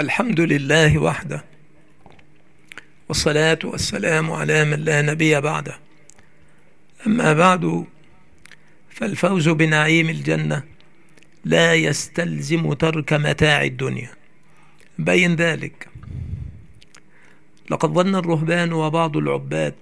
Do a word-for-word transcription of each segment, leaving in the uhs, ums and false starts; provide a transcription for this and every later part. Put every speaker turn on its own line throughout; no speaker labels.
الحمد لله وحده، والصلاة والسلام على من لا نبي بعده. أما بعد، فالفوز بنعيم الجنة لا يستلزم ترك متاع الدنيا. بين ذلك، لقد ظن الرهبان وبعض العباد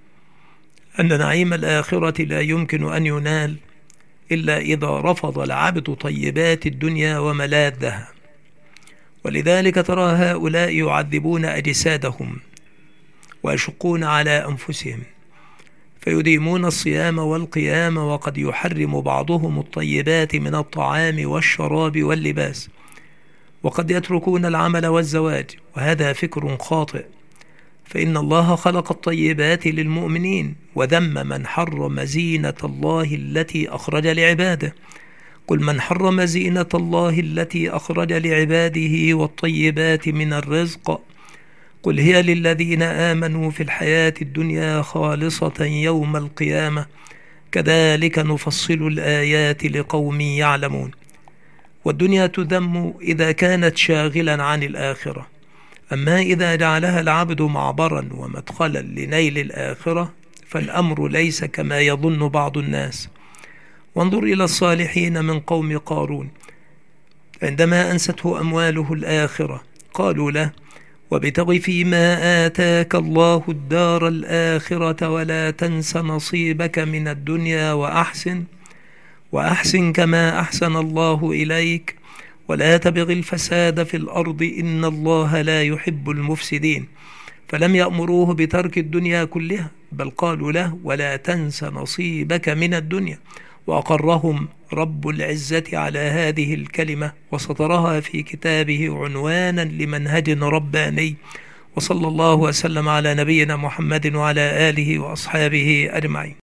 أن نعيم الآخرة لا يمكن أن ينال إلا إذا رفض العبد طيبات الدنيا وملاذها، ولذلك ترى هؤلاء يعذبون أجسادهم ويشقون على أنفسهم، فيديمون الصيام والقيام، وقد يحرم بعضهم الطيبات من الطعام والشراب واللباس، وقد يتركون العمل والزواج، وهذا فكر خاطئ، فإن الله خلق الطيبات للمؤمنين وذم من حرم زينة الله التي أخرج لعباده. قل من حرم زينة الله التي أخرج لعباده والطيبات من الرزق قل هي للذين آمنوا في الحياة الدنيا خالصة يوم القيامة كذلك نفصل الآيات لقوم يعلمون. والدنيا تذم إذا كانت شاغلا عن الآخرة، أما إذا جعلها العبد معبرا ومدخلا لنيل الآخرة فالأمر ليس كما يظن بعض الناس. وانظر إلى الصالحين من قوم قارون، عندما أنسته أمواله الآخرة قالوا له: وابتغ فيما آتاك الله الدار الآخرة ولا تنس نصيبك من الدنيا وأحسن وأحسن كما أحسن الله إليك ولا تبغ الفساد في الأرض إن الله لا يحب المفسدين. فلم يأمروه بترك الدنيا كلها، بل قالوا له: ولا تنس نصيبك من الدنيا. وأقرهم رب العزة على هذه الكلمة وسطرها في كتابه عنوانا لمنهج رباني. وصلى الله وسلم على نبينا محمد وعلى آله وأصحابه أجمعين.